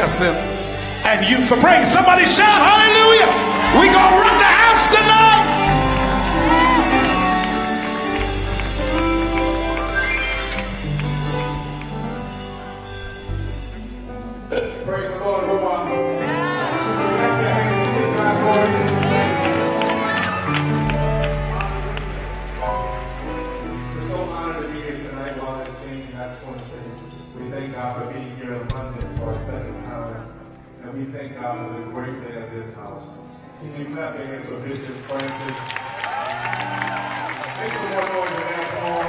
bless them. And you for praise. Somebody shout hallelujah. We gonna rock the house tonight. Praise the Lord, everyone. We're so honored to be here tonight while it's changing. I just want to say we thank God for being here in London for a second time. And we thank God for the great man of this house. Can you clap your hands for Bishop Francis? Make some more noise in that Paul.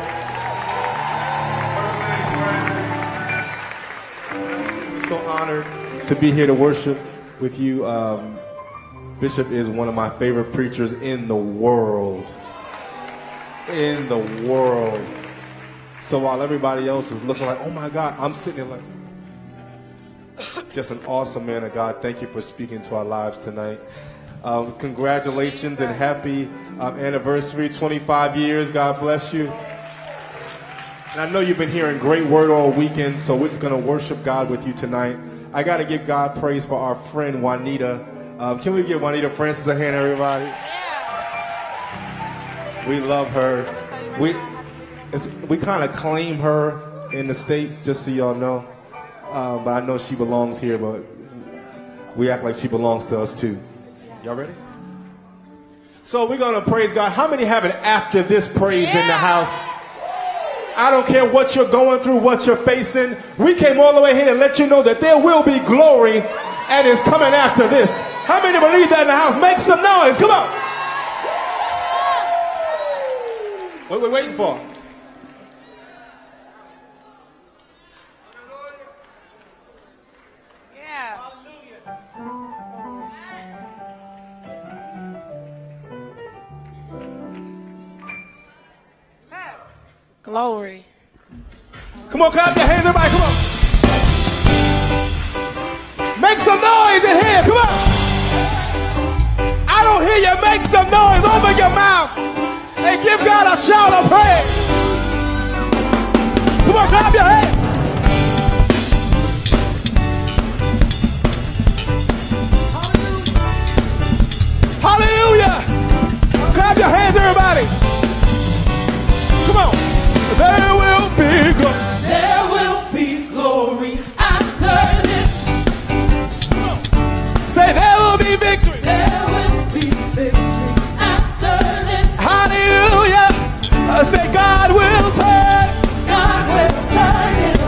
First name Francis. We're so honored to be here to worship with you. Bishop is one of my favorite preachers in the world. In the world. So while everybody else is looking like, oh my God, I'm sitting there like, just an awesome man of God. Thank you for speaking to our lives tonight. Congratulations and happy anniversary, 25 years. God bless you. And I know you've been hearing great word all weekend, so we're just going to worship God with you tonight. I got to give God praise for our friend Juanita. Can we give Juanita Francis a hand, everybody? We love her. We kind of claim her in the States, just so y'all know. But I know she belongs here, but we act like she belongs to us too. Y'all ready? So we're going to praise God. How many have an after this praise in the house? I don't care what you're going through, what you're facing. We came all the way here to let you know that there will be glory and it's coming after this. How many believe that in the house? Make some noise. Come on. What are we waiting for? Glory. Come on, clap your hands, everybody. Come on. Make some noise in here. Come on. I don't hear you. Make some noise. Open your mouth and give God a shout of praise. Come on, clap your hands. Hallelujah. Clap your hands, everybody. Come on. There will be glory. There will be glory after this. Say there will be victory. There will be victory after this. Hallelujah. Say God will turn. God will turn it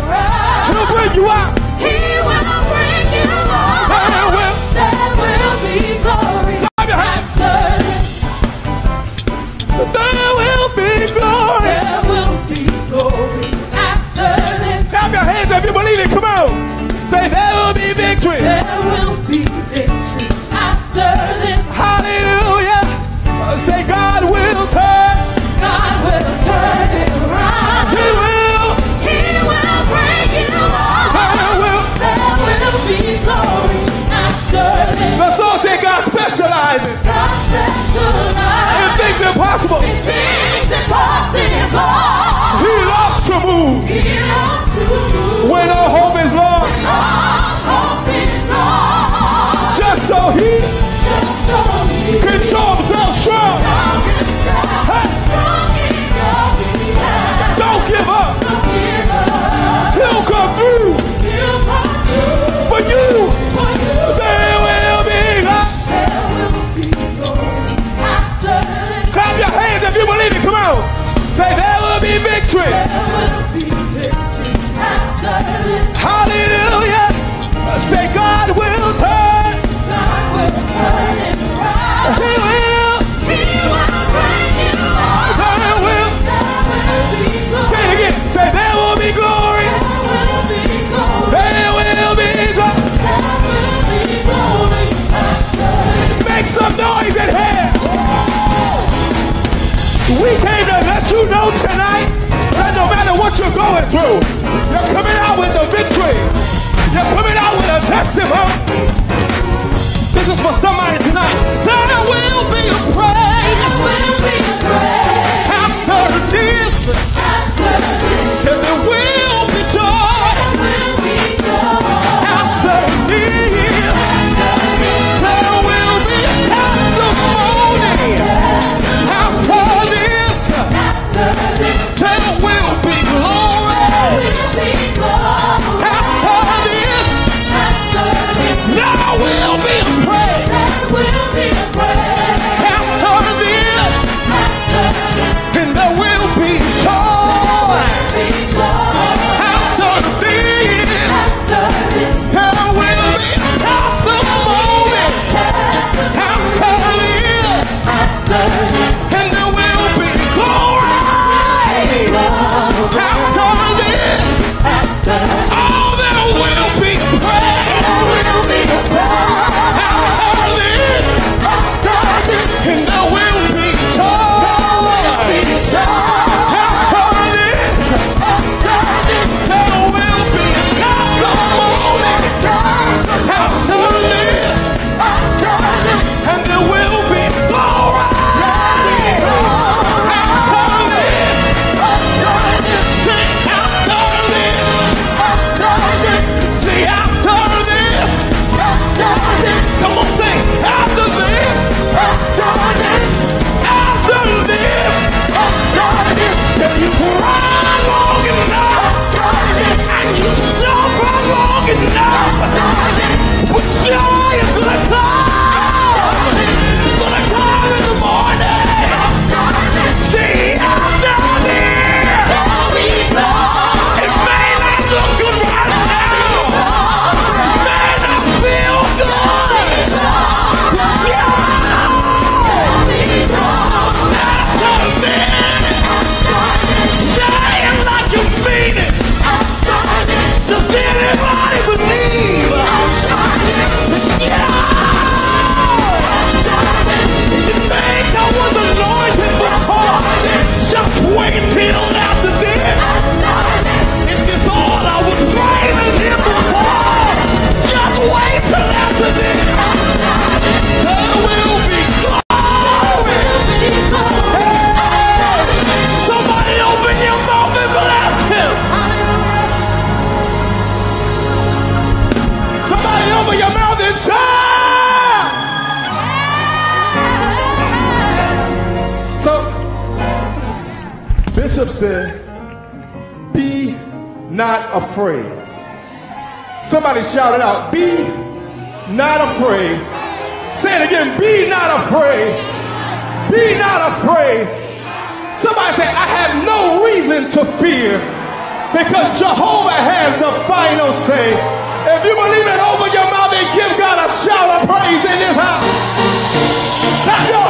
said, be not afraid. Somebody shouted out, be not afraid. Say it again, be not afraid. Be not afraid. Somebody say, I have no reason to fear because Jehovah has the final say. If you believe it, open your mouth and give God a shout of praise in this house. Let's go.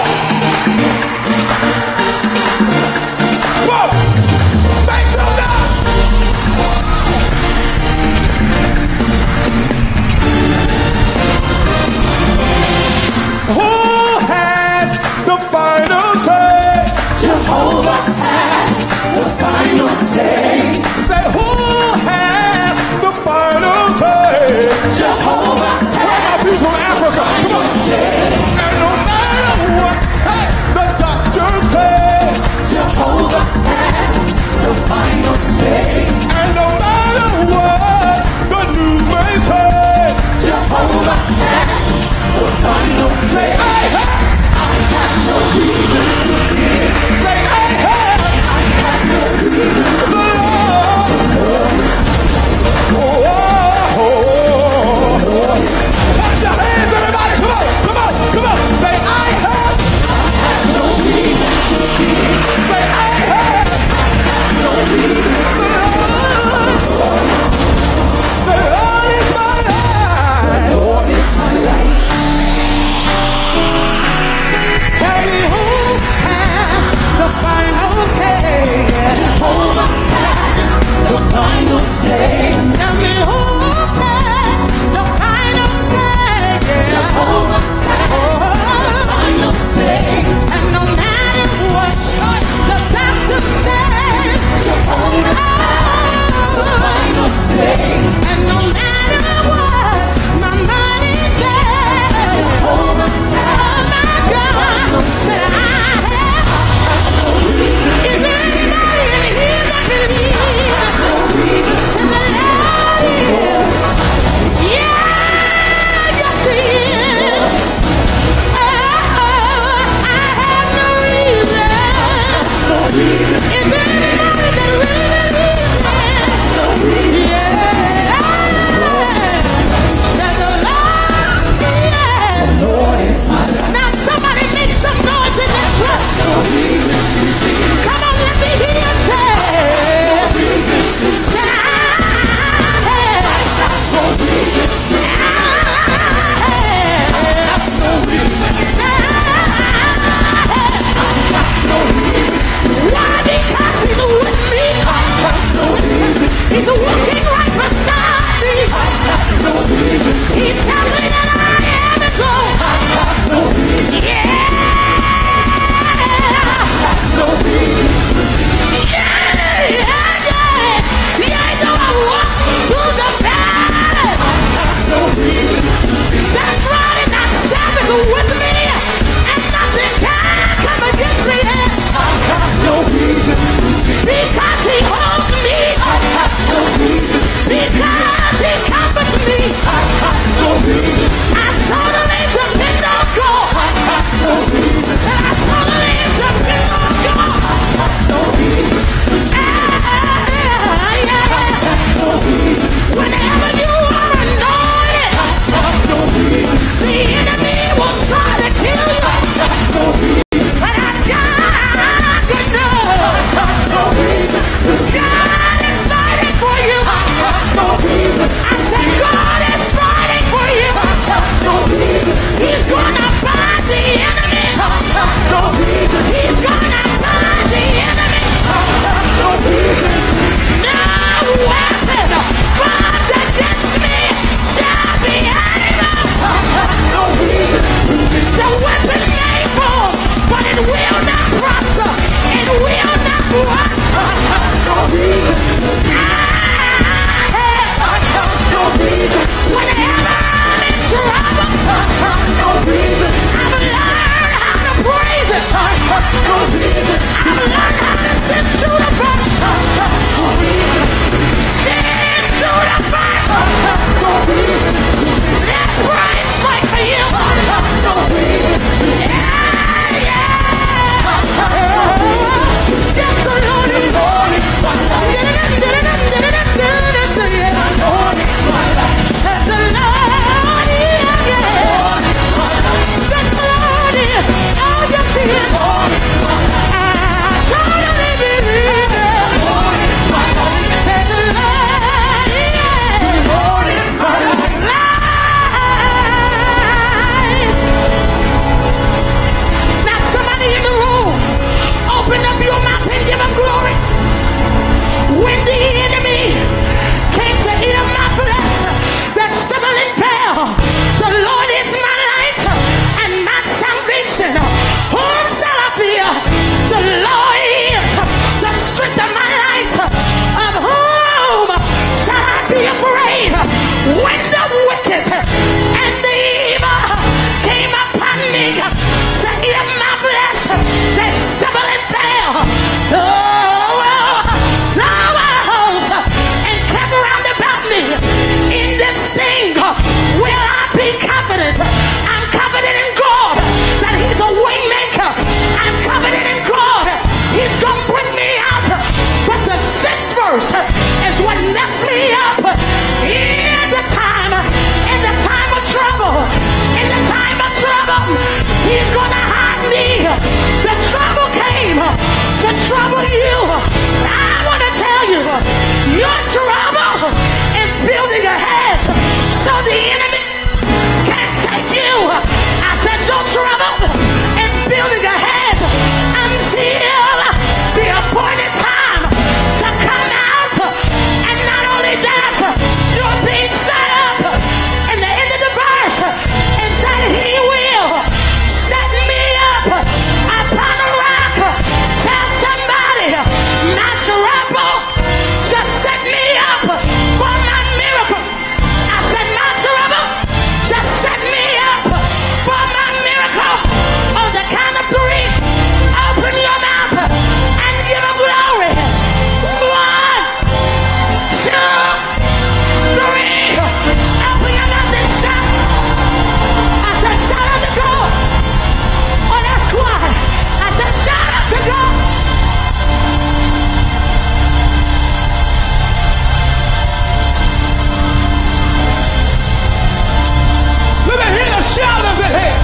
Whoa. Make some noise. Who has the final say? Jehovah has the final say. Say, who has the final say? Jehovah be confident. I'm confident in God that he's a way maker. I'm confident in God. He's going to bring me out. But the 6th verse is what messed me up. In the time of trouble, in the time of trouble, he's going to hide me. The trouble came to trouble you. I want to tell you, your trouble is building a hedge so the enemy can't take you. I said your trouble is building a hedge until the appointed time to come out. And not only that, you're being set up. And the end of the verse, it said he will set me up upon a rock. Tell somebody, my trouble just set me up for my miracle. I said my trouble just set me up for my miracle. On the count of 3, open your mouth and give him glory. 1, 2, 3. Open your mouth and shout. I said shout out to God. Oh, that's quiet. I said shout out to God. Let me hear the shouters in here.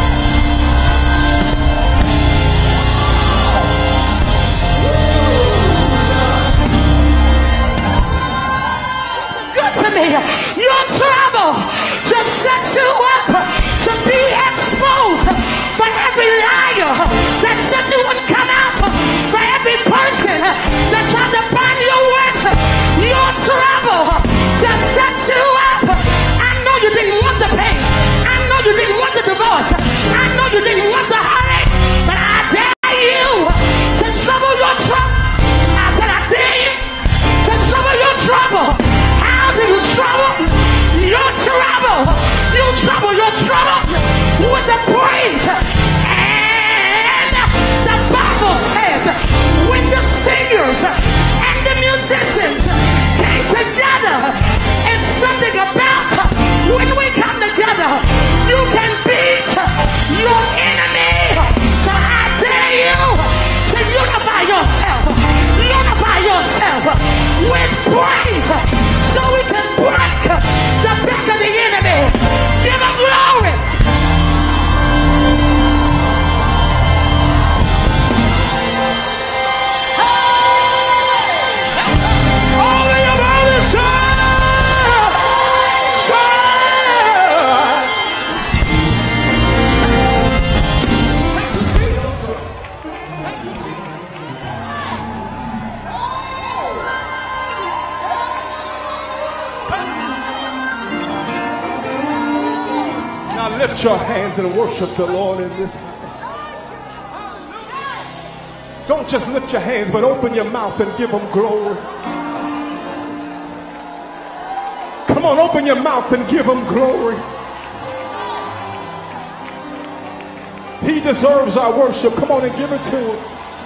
Good to me. Your trouble just sets you up to be exposed for every liar that said you wouldn't come out, for every person that tried to bind your words. Your trouble just sets you up. I know you didn't want the pain. I know you didn't want the divorce. I know you didn't want the heartache. But I dare you to trouble your trouble. I said I dare you to trouble your trouble. How do you trouble your trouble? You trouble your trouble with the praise. And the Bible says when the singers and the musicians came together, it's something about when we come together, you can beat your enemy. So I dare you to unify yourself with praise so we can break the back of the enemy. Give him glory. Only about this time. Now lift your hands and worship the Lord in this house. Don't just lift your hands, but open your mouth and give him glory. Come on, open your mouth and give him glory. He deserves our worship. Come on and give it to him.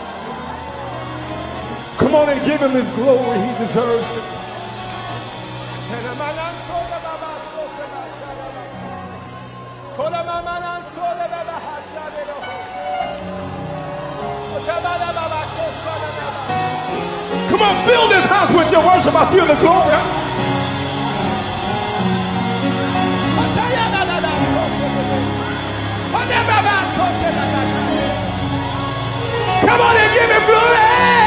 Come on and give him his glory. He deserves it. Come on, fill this house with your worship. I feel the glory. Come on and give him glory.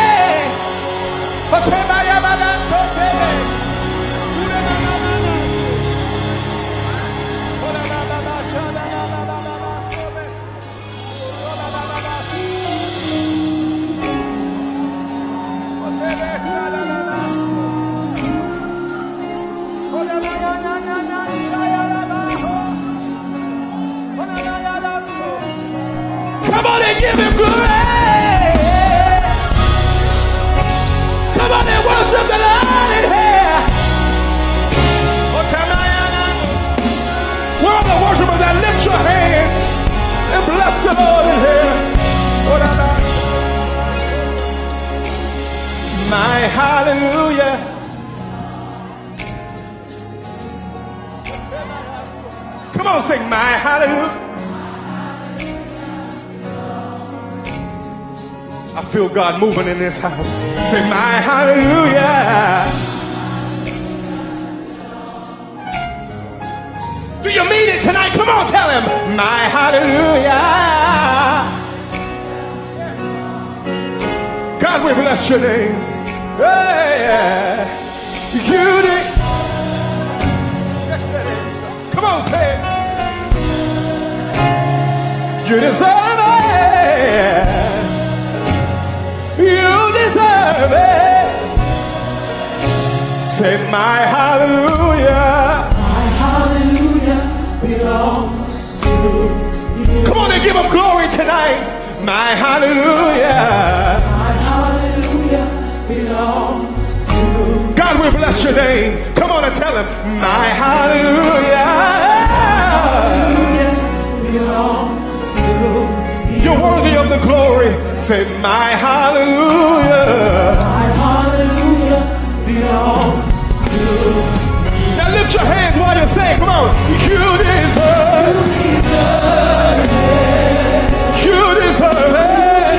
Come on and give him glory. Come on and worship the Lord in here. Where are the worshipers that lift your hands and bless the Lord in here? My hallelujah Come on, sing my hallelujah. I feel God moving in this house. Say my hallelujah. Do you mean it tonight? Come on, tell him my hallelujah. God, we bless your name. Yeah. You did. Come on, say it. You deserve it. You deserve it. Say my hallelujah. My hallelujah belongs to you. Come on and give him glory tonight. My hallelujah. My hallelujah belongs to you. God, we bless your name. Come on and tell him my hallelujah. Belongs to you. You're worthy of the glory. Say my hallelujah. My hallelujah belongs to you. Now lift your hands while you say, come on. You deserve it. You deserve it.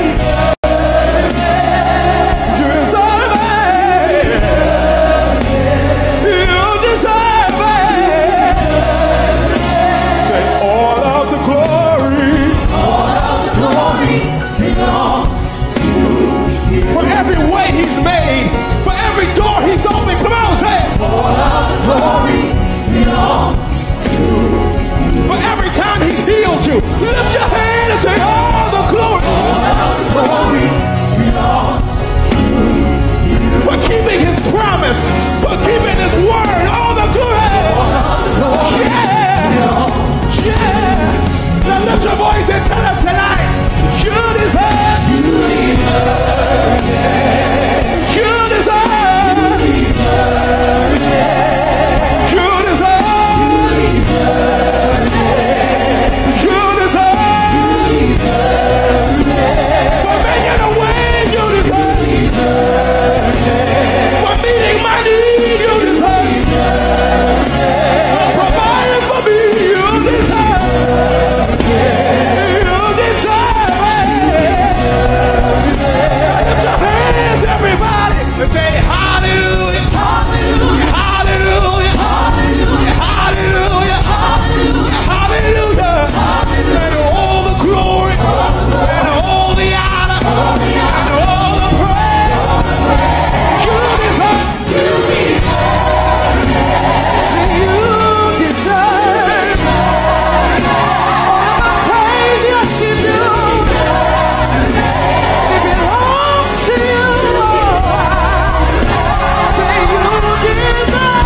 You deserve it. You deserve it. Say all of the glory. All of the glory belongs to you. For every way he's made, for every door he's opened. Come on, say it. All of the glory belongs to you. For every time he's healed you, lift your hand and say, all the glory. All of the glory belongs to you. For keeping his promise, for keeping his word, all the glory. All of the glory belongs. Yeah. Now lift your voice and tell us tonight, you deserve. You deserve it. You deserve. You deserve it. You deserve. You deserve. For making a way, you deserve. For meeting my need, you deserve. For providing for me, you deserve. You deserve it. Lift your hands, everybody, and say hallelujah. Hallelujah. Hallelujah. Hallelujah. Hallelujah. And all the glory, and all the honor, and all the praise. You deserve. See, you deserve all the praise. Yes, you do. It belongs to you. Say you deserve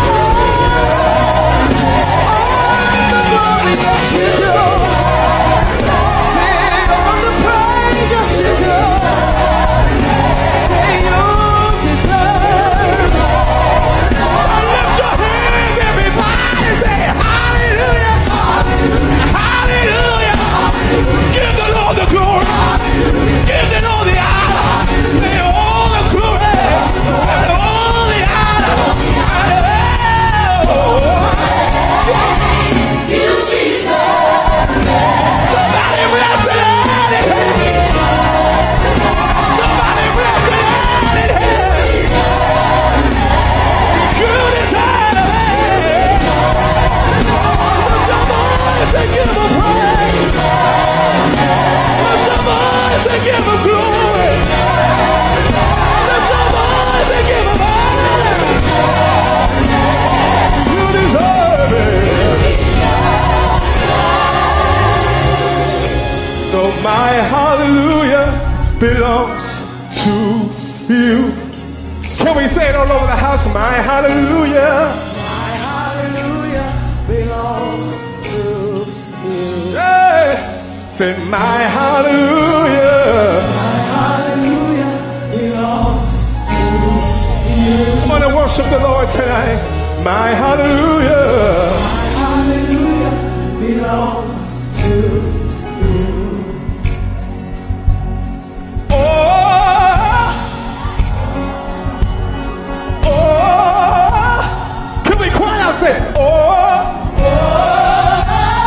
all the glory. Yes, you do. Say all the praise. Yes, you do. Say you deserve. Lift your hands, everybody. Say hallelujah. Hallelujah. Give the Lord the glory. Give the Lord the honor. Say all the glory. And all the honor. You deserve Somebody bless the Lord in heaven. Somebody bless the Lord in heaven. You deserve it. Put your voice and give him praise. Put your voice and give him glory. Put your voice and give him honor. You deserve it. So my hallelujah belongs to you. Can we say it all over the house? My hallelujah. My hallelujah belongs to you. Yeah. Say my hallelujah. My hallelujah belongs to you. Come on and worship the Lord tonight. My hallelujah. My hallelujah belongs to you. Oh, oh. Can we cry out? Say, oh, oh.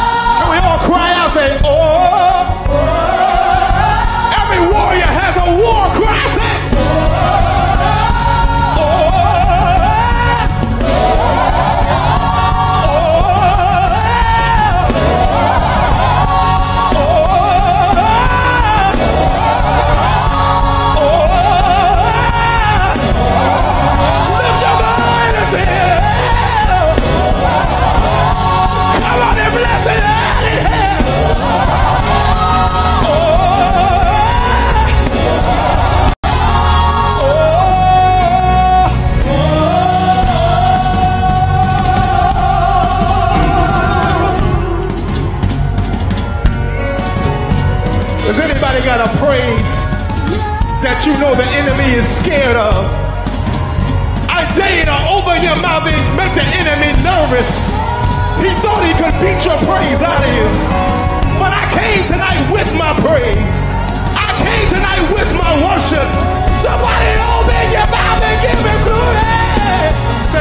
Anybody got a praise that you know the enemy is scared of? I dare you to open your mouth and make the enemy nervous. He thought he could beat your praise out of you. But I came tonight with my praise. I came tonight with my worship. Somebody open your mouth and give him glory. Say,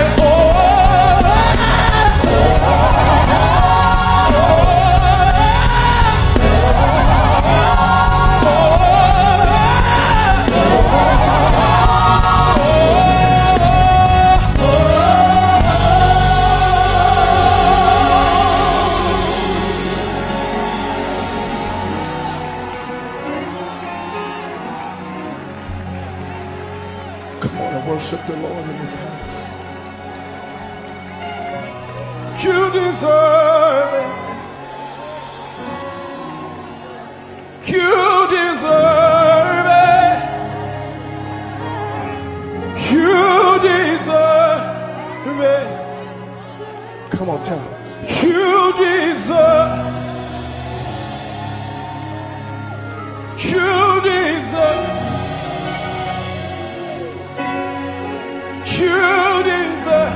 worship the Lord in this house. You deserve it. You deserve it. You deserve it. Come on, tell me. You deserve. You deserve. You deserve.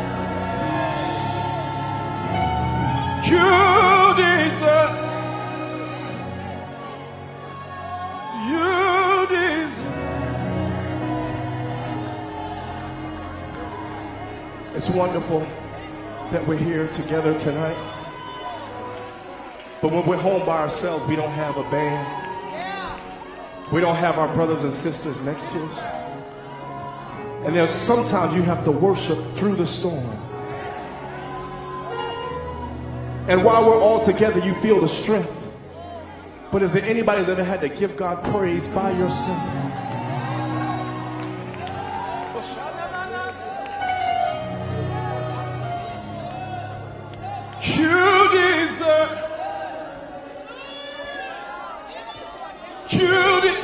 You deserve. You deserve. It's wonderful that we're here together tonight. But when we're home by ourselves, we don't have a band. We don't have our brothers and sisters next to us. And there's sometimes you have to worship through the storm. And while we're all together, you feel the strength. But is there anybody that had to give God praise by yourself? You deserve. You deserve.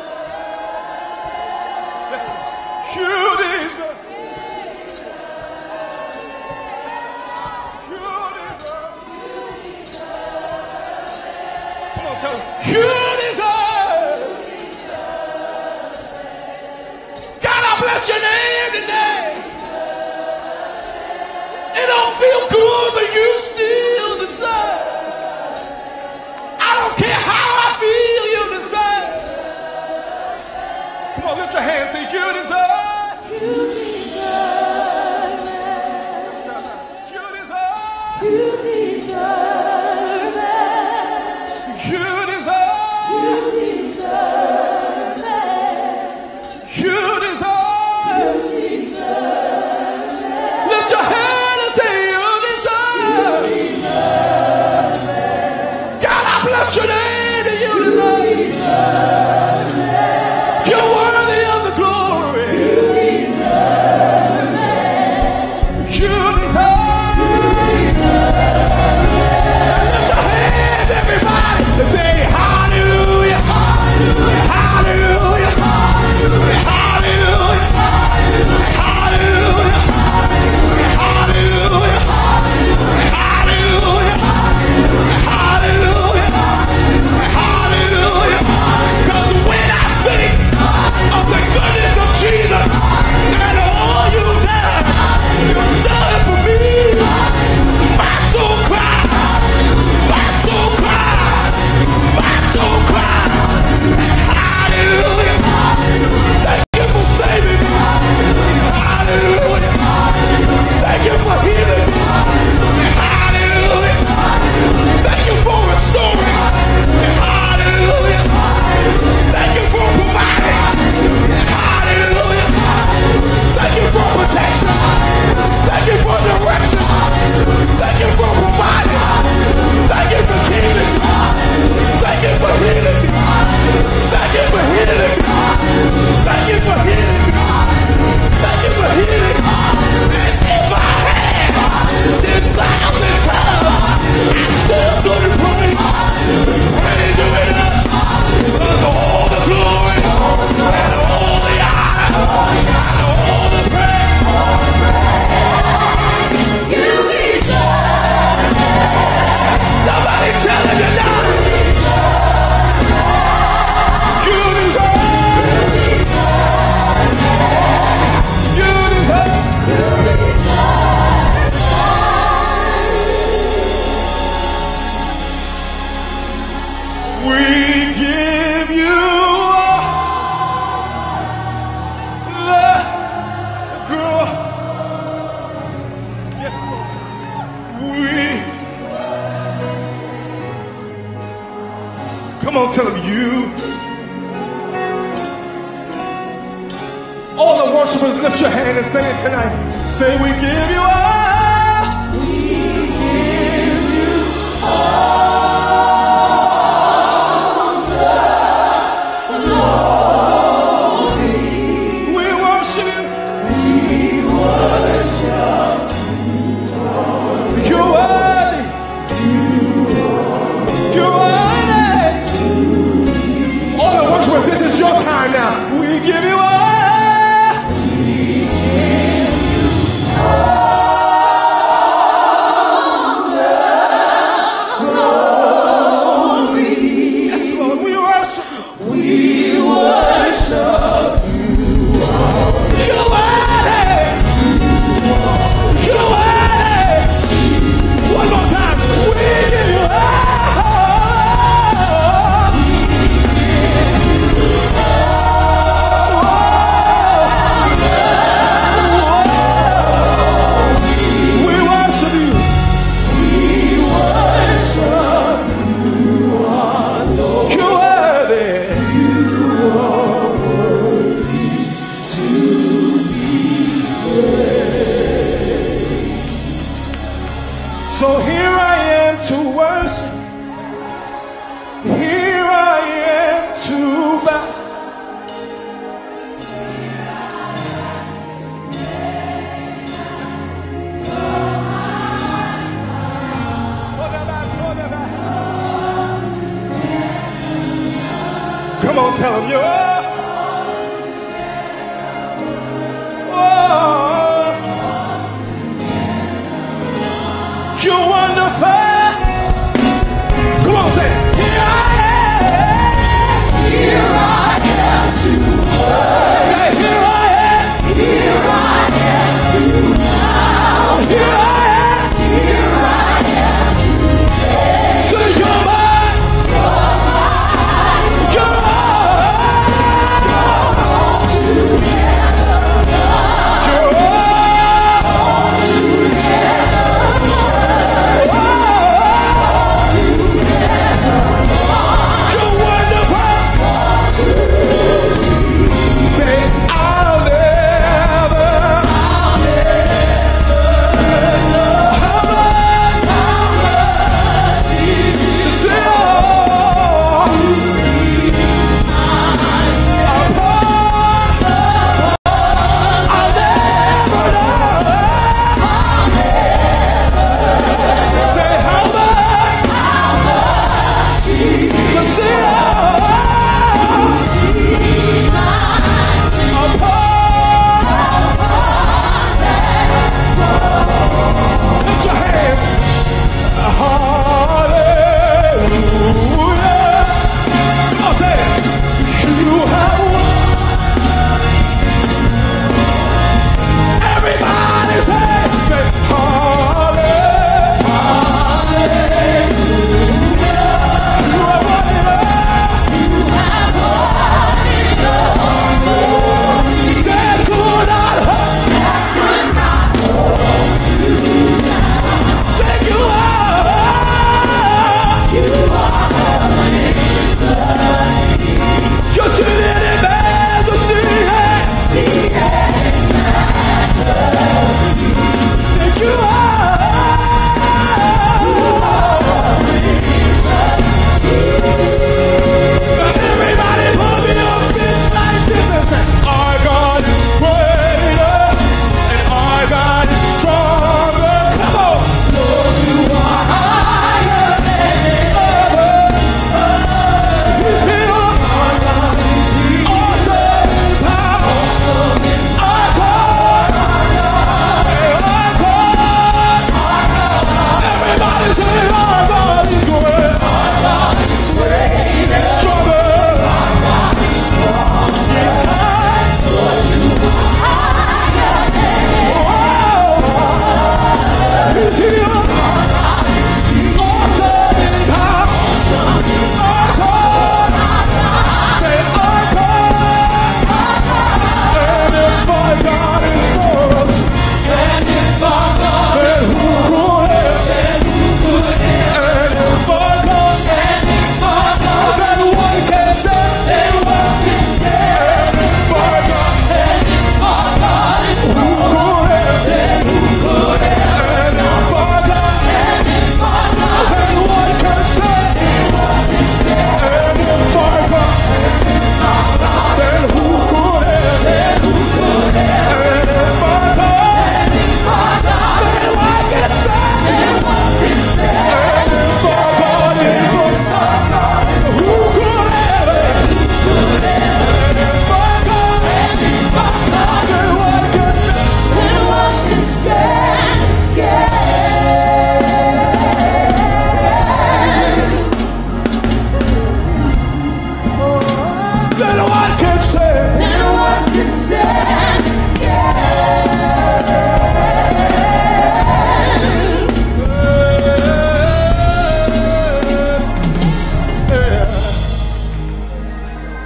Your name today. It don't feel good, but you still deserve. I don't care how I feel, you deserve. Come on, lift your hands, say you deserve. You deserve it. You deserve. You deserve it. You deserve. You deserve it. You deserve. Lift your hand and say you deserve. Come on, tell him you. All the worshipers, lift your hand and sing it tonight. Say, we give you all. We give you all the glory. We worship you. We worship you. You're worthy. You're worthy. All the worshipers, this is your time now. We give you all. So here I am to worship. Here I am to bow. Come on, tell him you're. You're wonderful. Come on, say, here I am. Here I am to worship. Say, here I am. Here I am to bow. Here I am. Here I am to say, you're mine. You're mine. You're mine.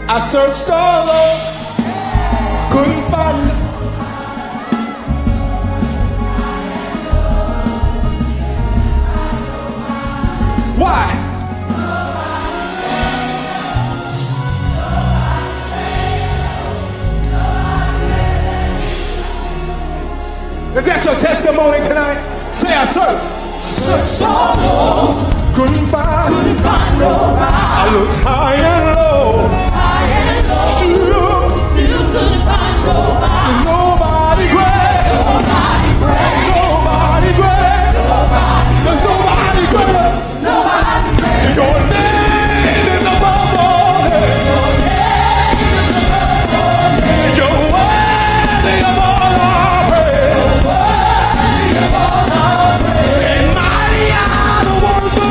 I searched all over, couldn't find it. Why? Is that your testimony tonight? Say I searched all over, couldn't find nobody. I looked high and low, still couldn't find nobody. Nobody great, nobody great, there's nobody great. Your name is above all names. You're worthy of all our praise. And mighty are the works of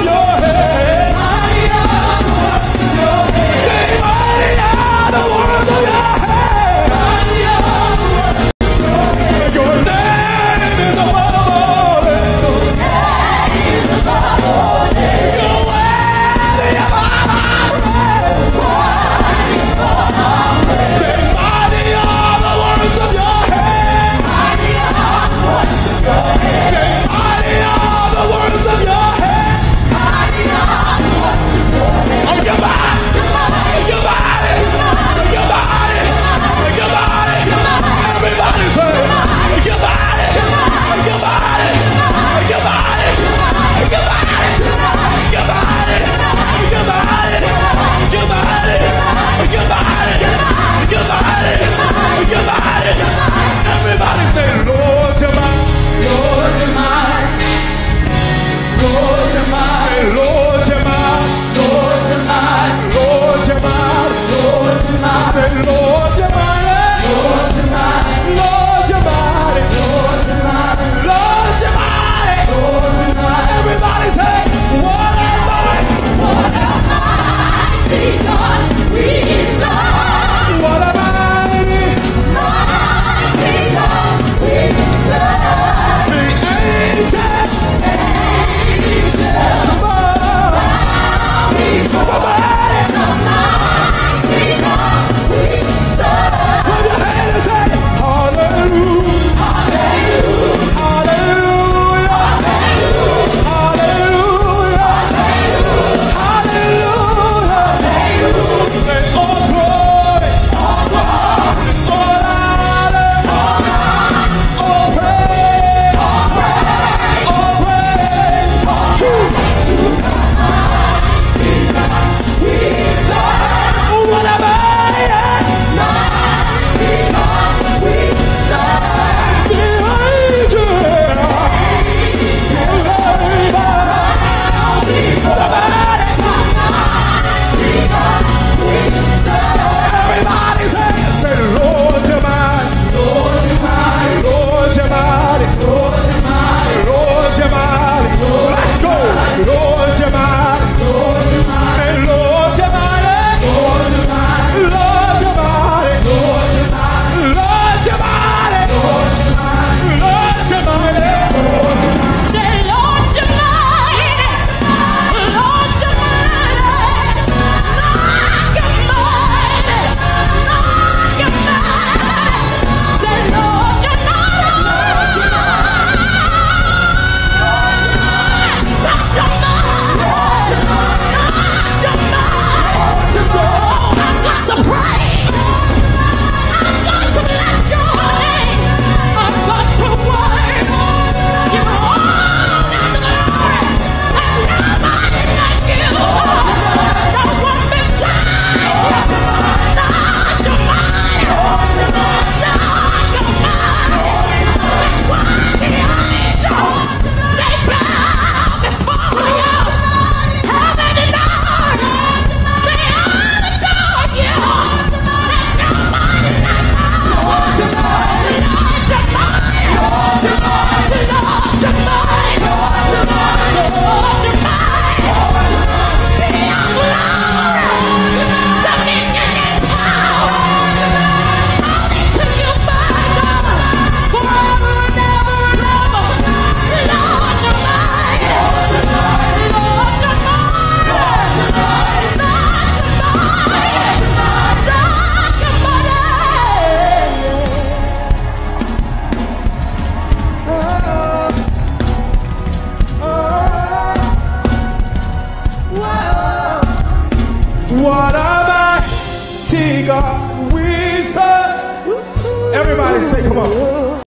What a mighty God we serve. Everybody say, come on.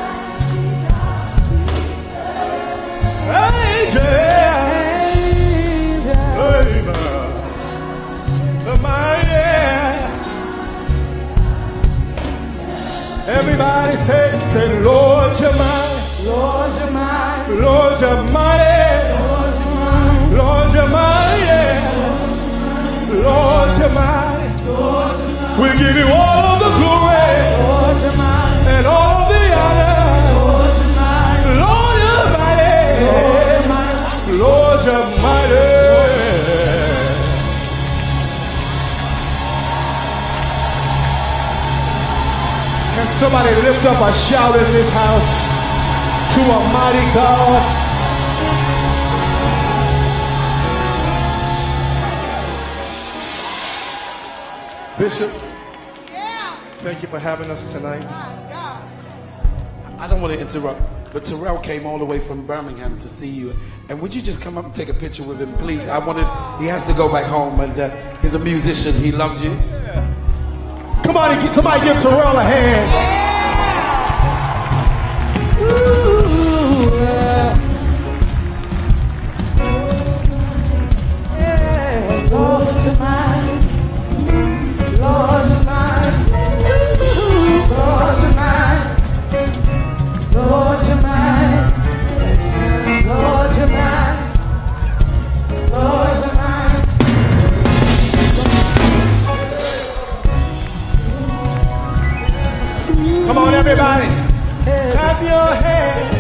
Everybody say, Lord, you're mine. Lord, you're mine. Lord, you're mighty. Lord, you're mine. Lord, you're mighty. Lord, you're mighty. Lord, you're mine. We give you all of the glory. Lord, you're mine. And all of the honor. Lord, you're mine. Lord, you're mighty. Lord, you're mine. Lord, you're mighty. Can somebody lift up a shout in this house to a mighty God? Bishop, thank you for having us tonight. I don't want to interrupt, but Terrell came all the way from Birmingham to see you. And would you just come up and take a picture with him, please? He has to go back home, and he's a musician. He loves you. Come on, somebody give Terrell a hand. Lord, you're mine. Lord, you're mine. Lord, you're mine. Lord, you're mine. Lord, you're mine. Lord, you're mine. Come on, everybody. Clap your hands.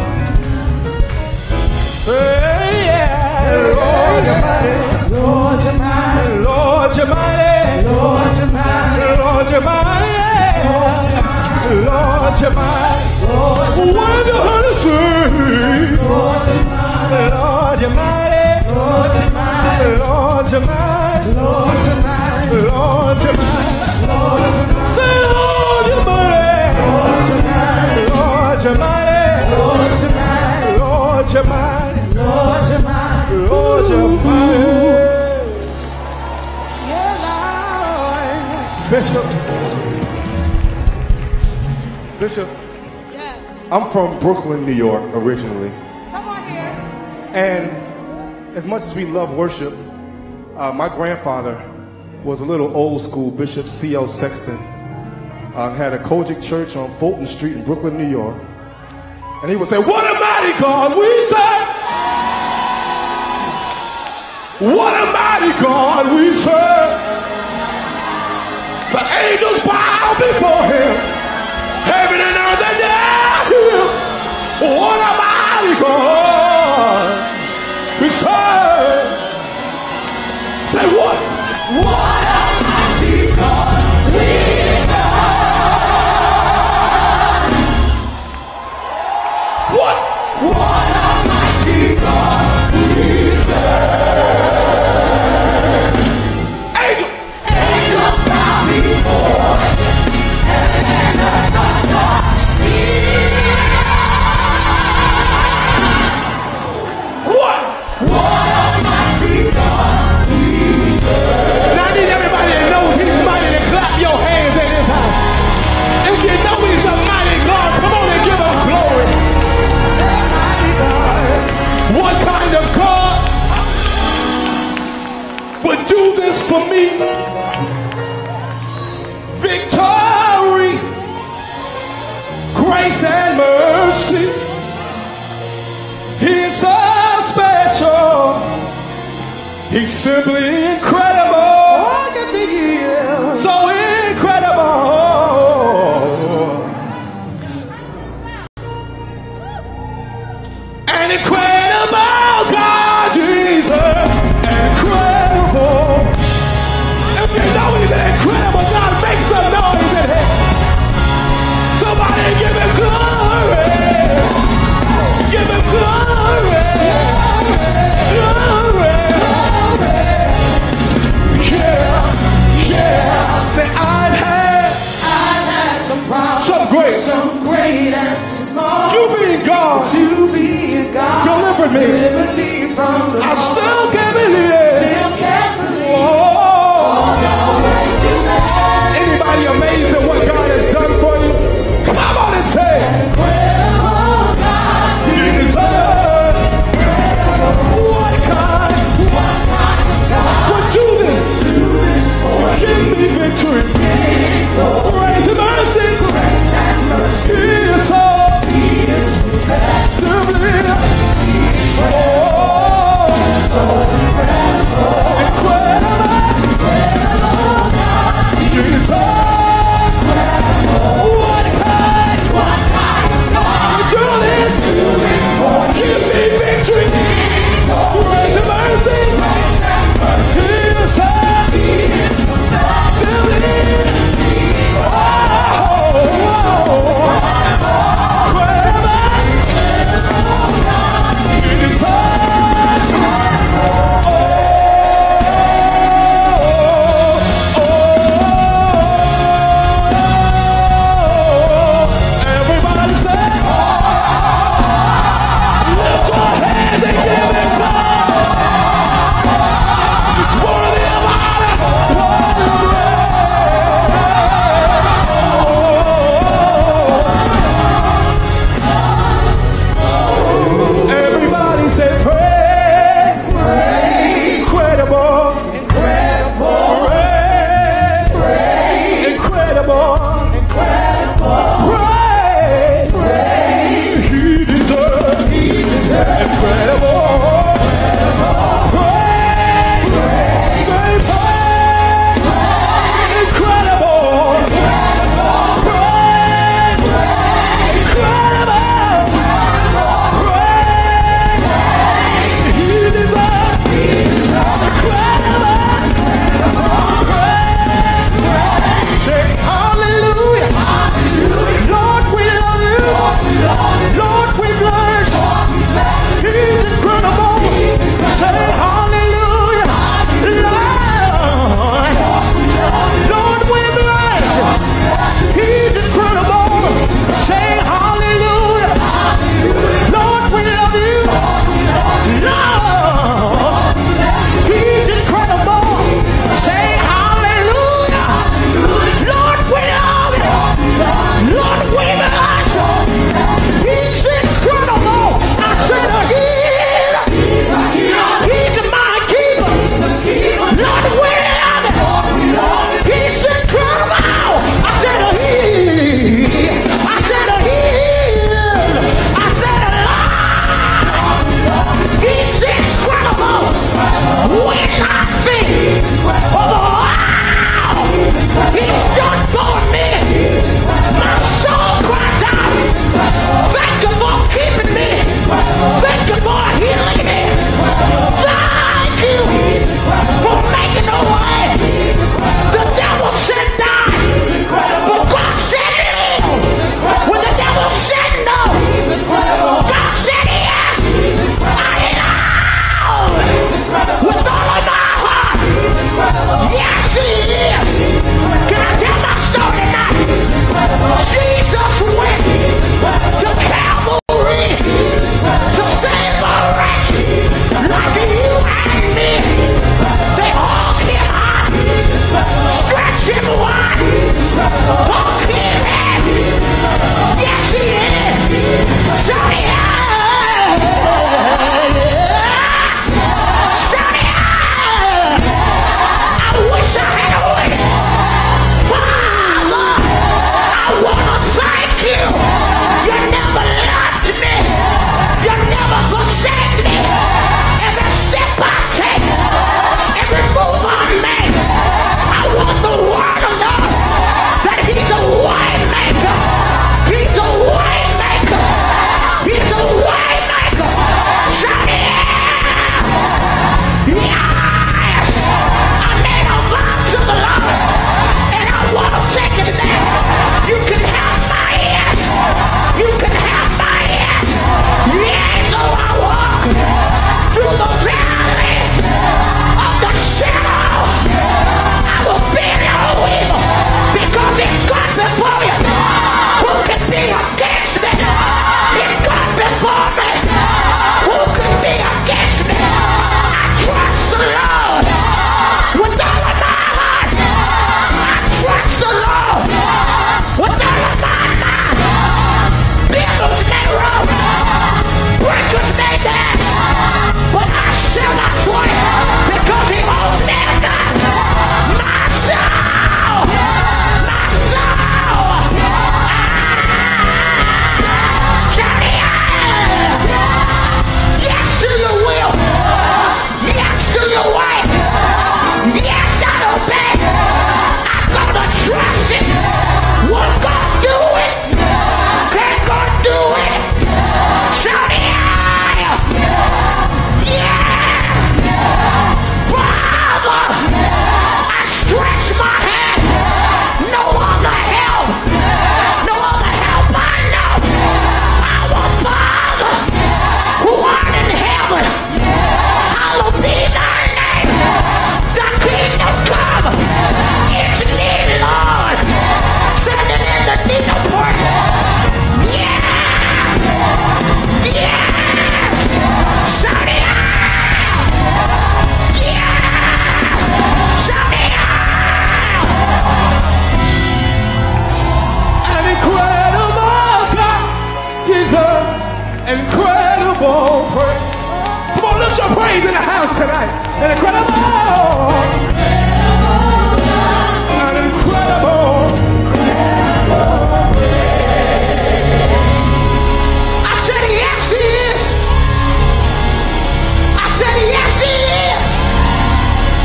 Hey, yeah. Lord, you're mighty. Lord, you're mine. Lord, you're mighty. Lord, you're mine. Lord, you're mighty. Lord, you're mighty. What you heard to say? Lord, you're mine. Lord, you're mighty. Lord, you're mine. Lord, you're mighty. Lord, you're mine. Lord, you're mighty. Lord, you're mine. Say, Lord, you're mighty. Lord, you're mine. Lord, you're mighty. Lord, you're mine. Lord, you're mighty. Lord, you're mine. Lord, you're mighty. Yeah, Lord. Bishop, Yes. I'm from Brooklyn, New York, originally. Come on here. And as much as we love worship, my grandfather was a little old school. Bishop C.L. Sexton had a Kojic church on Fulton Street in Brooklyn, New York. And he would say, what a mighty God we serve! What a mighty God we serve! The angels bow before him. Heaven and earth adore him. What a mighty God we serve. Say what? What a mighty God we serve. What a mighty God we serve. Angels bow before him. Heaven and earth adore him. What a mighty God we serve. And I need everybody to know he's mighty to clap your hands in this house. If you know he's a mighty God, come on and give him glory. What kind of God would do this for me? Victory, grace and mercy. He's so special. He's simply incredible. Oh, yes, he is. So incredible. An incredible God, Jesus. Incredible. If you know he's an incredible God, make some noise in here. Somebody give him glory. Give him glory. Glory.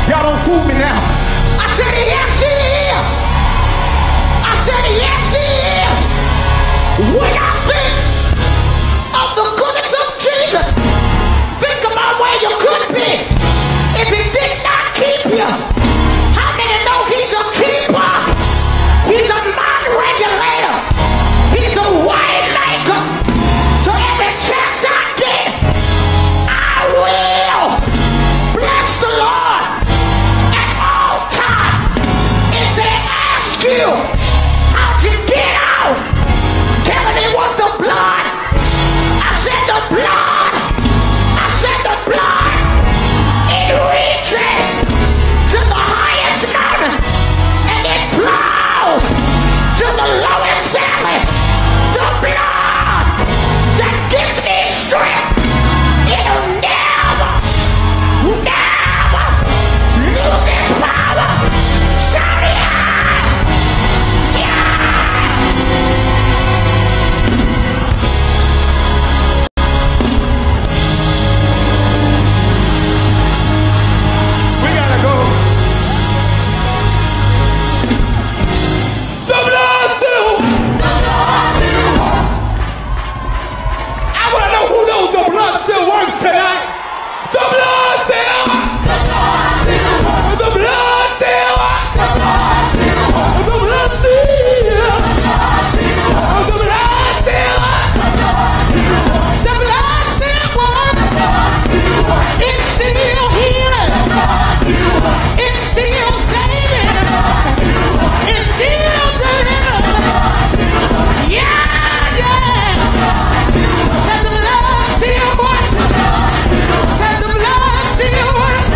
Y'all don't fool me now. I said, yes, he is. I said, yes, he is. When I think of the goodness of Jesus, think about where you could be if he did not keep you. How many know he's a keeper? He's a mind regulator. He's a way maker. So every chance I get, I will bless the Lord at all times. If they ask you, how'd you get out? Tell them it was the blood. I said the blood. I said the blood. It reaches to the highest mountain and it flows to the lowest valley. The blood that gives me strength, it'll never lose its power. Shout it out! Yeah! We gotta go. The blood still. I wanna know who knows the blood still works tonight. The blood still. The blood still. The blood still. The blood still. The blood still. The blood still works. It's still healing. It's still saving. It's still delivering. Yeah, yeah. Said the blood still works. Said the blood still works.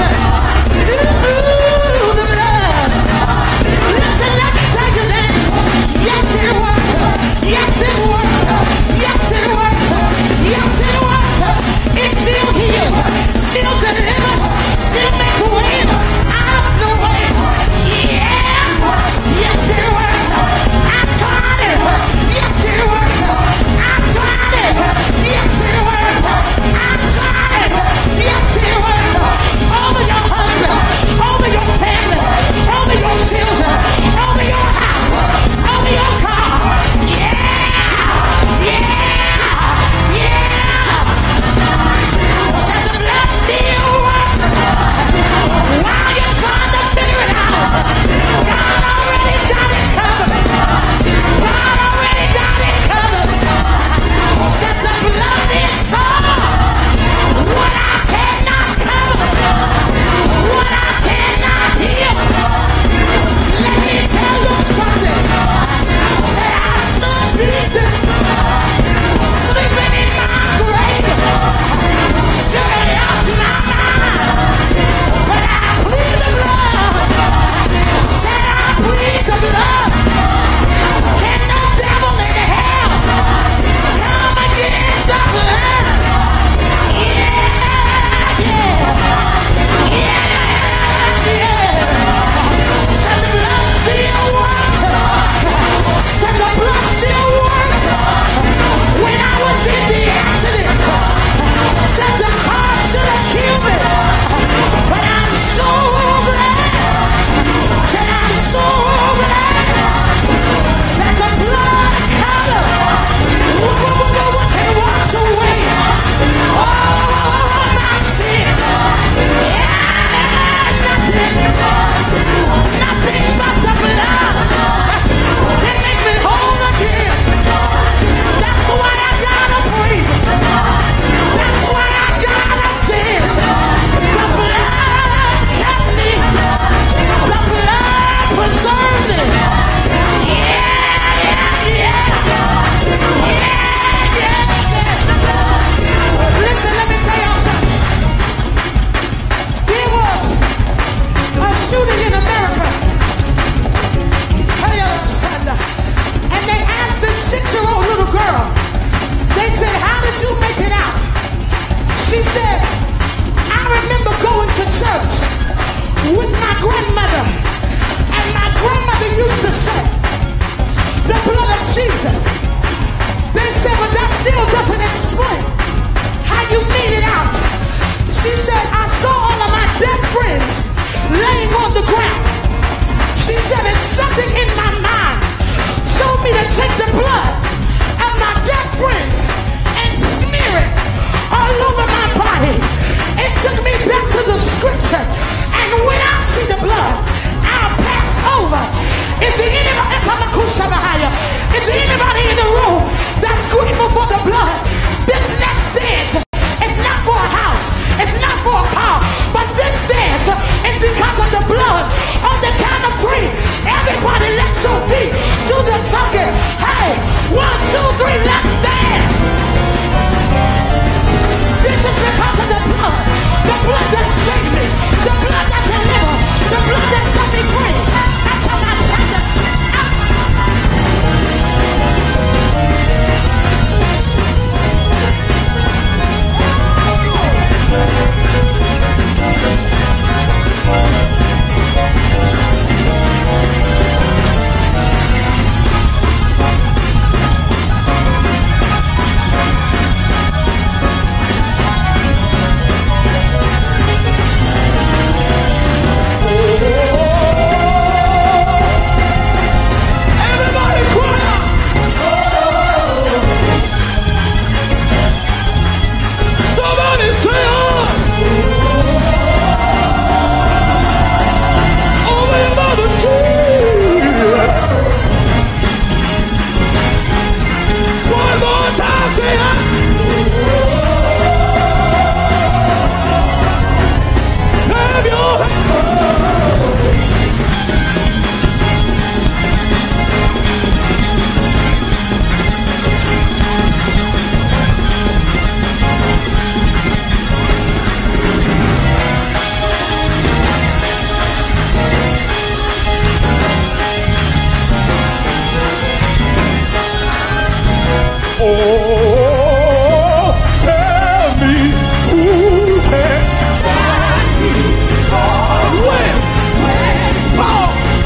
Ooh, the blood. Listen, let me tell you that. Yes, it works. Yes, it works. Yes, it works. Yes, it works. It still heals. Still delivers. Still makes a way out of the way. Yeah. Yes, it works. I tried it. Yes, it works. I tried it. Yes, it works. I tried it. Yes, it works. Over your husband. Over your family. Over your children. Over your house. Over your car. Yeah. Yeah. Yeah. Said the blood still works. While you're trying to figure it out, God already got it covered. God already got it covered. Said the blood is all. What I cannot cover, what I cannot heal. Let me tell you something. Said I stood beaten, sleeping in my grave. Should have lost my mind, but I plead the blood. Said I plead the blood. Can no devil in hell come against the blood? Yeah, yeah, yeah, yeah. Said the blood still works. Said the blood still works. When I was in the accident, said the car should have killed me, but I'm so glad. Said I'm so glad that the blood covered. What can wash away all my sin? Yeah, nothing but the blood can make me whole again. That's why I gotta praise. That's why I gotta dance. The blood kept me. The blood preserved me. Yeah, yeah, yeah. Yeah, yeah. Listen, let me tell y'all something. There was a shooting in America. And they asked this 6-year-old little girl, they said, how did you make it out? She said, I remember going to church with my grandmother, and my grandmother used to say, the blood of Jesus. They said, but that still doesn't explain how you made it out. She said, I saw all of my dead friends Oh, tell me who can win. Oh,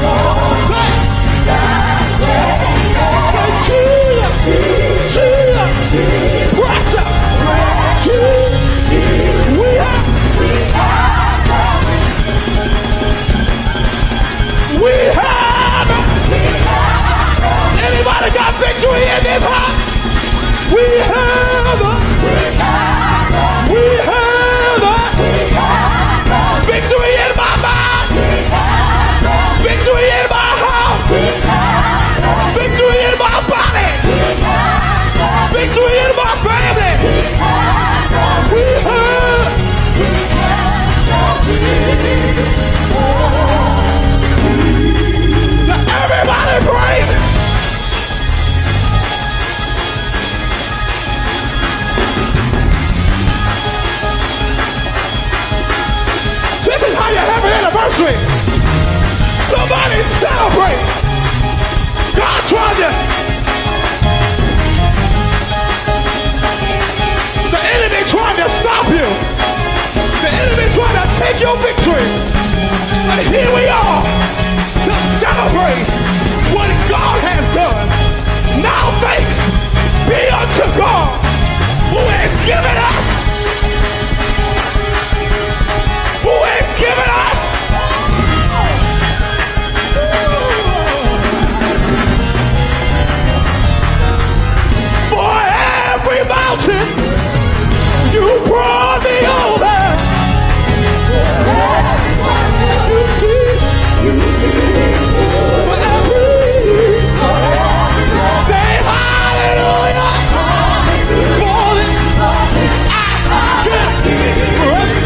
pressure. We have. Anybody got victory in this house? We have. Victory in my mind. Victory in my house. Victory in my body. Victory in my family. We have. Everybody praise it. This is how you have an anniversary. Somebody celebrate. God tried to. The enemy tried to stop you. The enemy tried to take your victory. But here we are to celebrate what God has done. Now thanks be unto God who has given us. For every mountain you brought me over. You see, for every say hallelujah. For it, I give praise.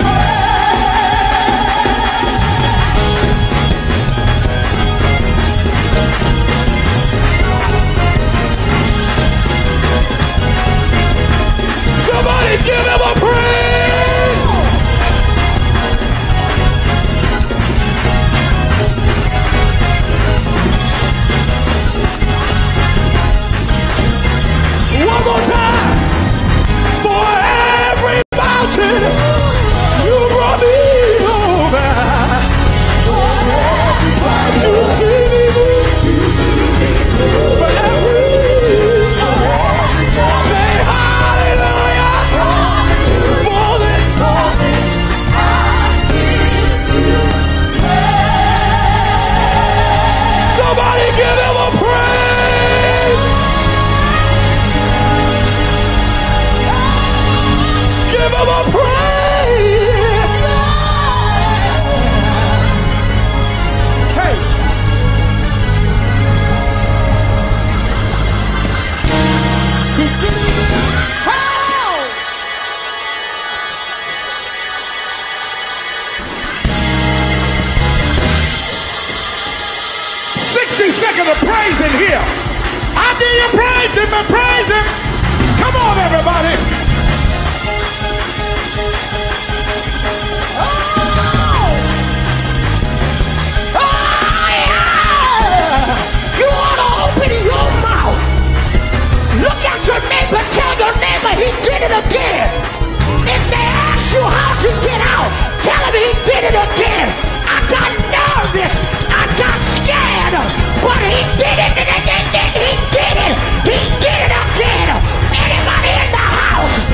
Somebody give him a praise! One more time! For every mountain you brought me over. You see me move. For every say hallelujah. For this somebody give him a praise. Give him a praise. Hey. How? 60 seconds of praise in here. I did you praise him and praise him. Come on, everybody. Oh, yeah. You ought to open your mouth. Look at your neighbor. Tell your neighbor he did it again. If they ask you how'd you get out, tell him he did it again. I got nervous. I got scared. But he did it. He did it. He did it again. Anybody in the house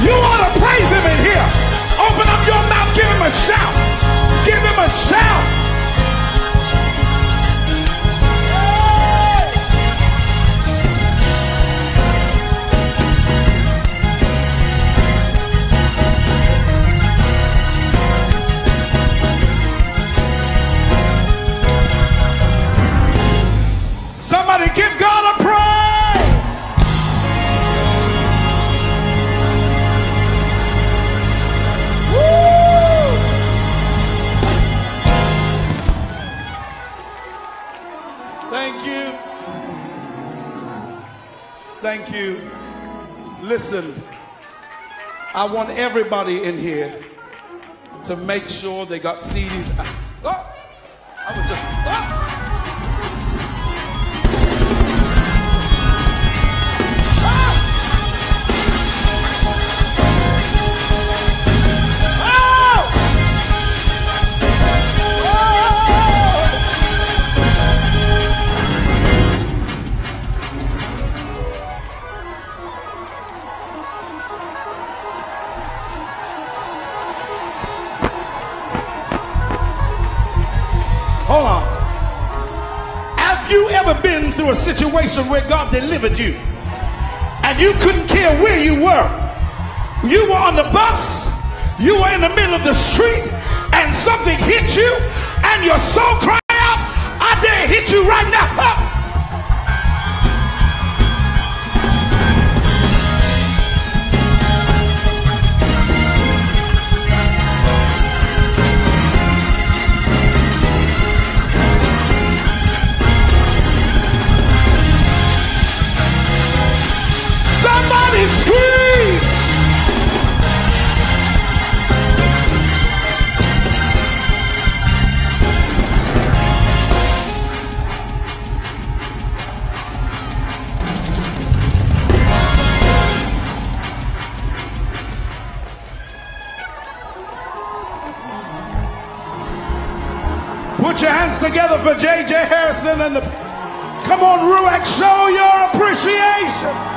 You ought to praise him in here. Open up your mouth, give him a shout. Give him a shout. Somebody give God a praise. Thank you. Thank you. Listen, I want everybody in here to make sure they got CDs. Oh, I was just. Oh. Hold on. Have you ever been through a situation where God delivered you and you couldn't care where you were? You were on the bus, you were in the middle of the street, and something hit you, and your soul cried out, I dare hit you right now. Huh? Scream! Put your hands together for J.J. Harrison and the... Come on, Ruach, show your appreciation.